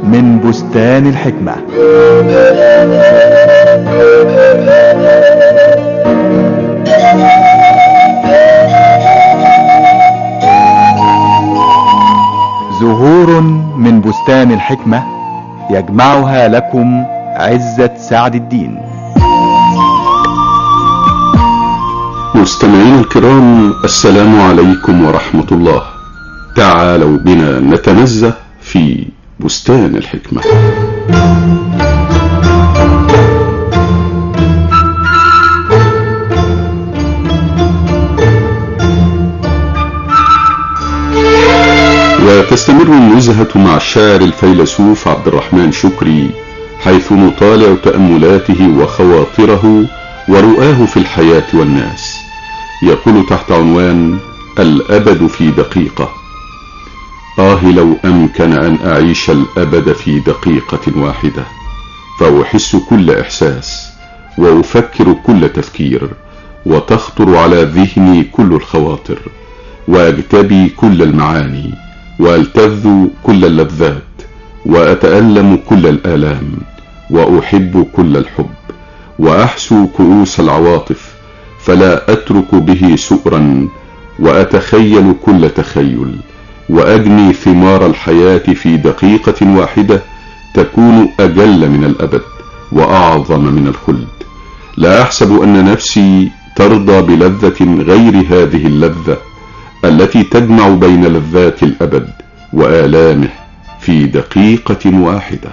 من بستان الحكمة. زهور من بستان الحكمة يجمعها لكم عزة سعد الدين. مستمعين الكرام، السلام عليكم ورحمة الله. تعالوا بنا نتنزه في بستان الحكمة. وتستمر النزهة مع الشاعر الفيلسوف عبد الرحمن شكري، حيث نطالع تأملاته وخواطره ورؤاه في الحياة والناس. يقول تحت عنوان الأبد في دقيقة: لو أمكن أن أعيش الأبد في دقيقة واحدة، فأحس كل إحساس، وأفكر كل تفكير، وتخطر على ذهني كل الخواطر، وأجتبي كل المعاني، وألتذ كل اللذات، وأتألم كل الآلام، وأحب كل الحب، وأحسو كؤوس العواطف، فلا أترك به سؤرا، وأتخيل كل تخيل، وأجني ثمار الحياة في دقيقة واحدة تكون أجل من الأبد وأعظم من الخلد. لا أحسب أن نفسي ترضى بلذة غير هذه اللذة التي تجمع بين لذات الأبد وآلامه في دقيقة واحدة.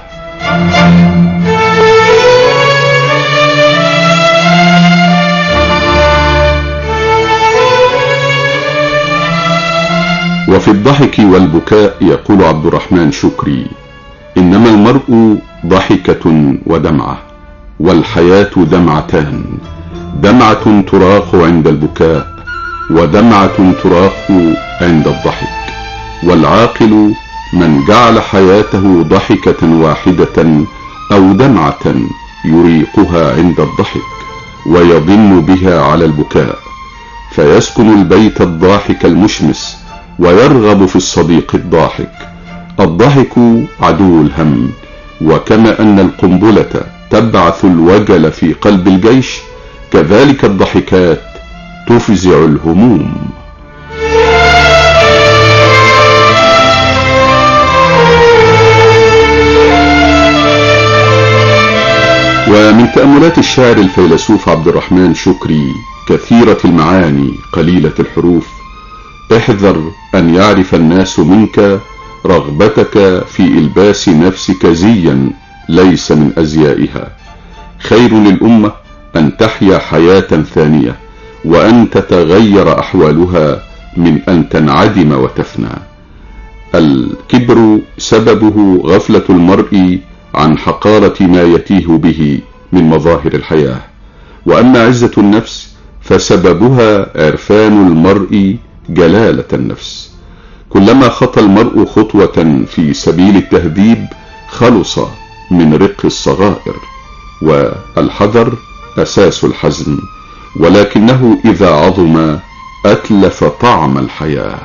وفي الضحك والبكاء يقول عبد الرحمن شكري: إنما المرء ضحكة ودمعة، والحياة دمعتان، دمعة تراق عند البكاء، ودمعة تراق عند الضحك. والعاقل من جعل حياته ضحكة واحدة أو دمعة يريقها عند الضحك ويضن بها على البكاء، فيسكن البيت الضاحك المشمس ويرغب في الصديق الضاحك. الضحك عدو الهم، وكما أن القنبلة تبعث الوجل في قلب الجيش، كذلك الضحكات تفزع الهموم. ومن تأملات الشاعر الفيلسوف عبد الرحمن شكري كثيرة المعاني قليلة الحروف: احذر أن يعرف الناس منك رغبتك في إلباس نفسك زيا ليس من أزيائها. خير للأمة أن تحيا حياة ثانية، وأن تتغير أحوالها من أن تنعدم وتفنى. الكبر سببه غفلة المرء عن حقارة ما يتيه به من مظاهر الحياة، وأما عزة النفس فسببها عرفان المرء جلالة النفس. كلما خطى المرء خطوة في سبيل التهذيب خلص من رق الصغائر، والحذر أساس الحزم، ولكنه إذا عظم أتلف طعم الحياة.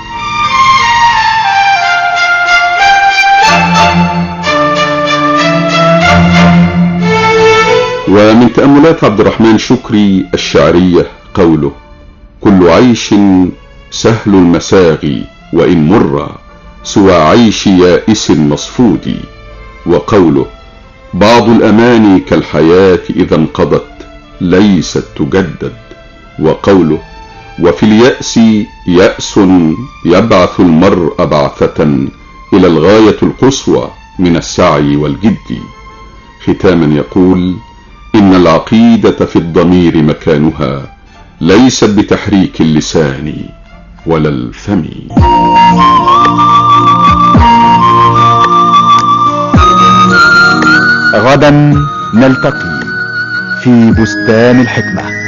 ومن تأملات عبد الرحمن شكري الشعرية قوله: كل عيش سهل المساغي وإن مر، سوى عيش يائس مصفود. وقوله: بعض الأماني كالحياة إذا انقضت ليست تجدد. وقوله: وفي اليأس يأس يبعث المرء بعثة إلى الغاية القصوى من السعي والجد. ختاما يقول: إن العقيدة في الضمير مكانها ليست بتحريك اللسان ولا الفم. غدا نلتقي في بستان الحكمة.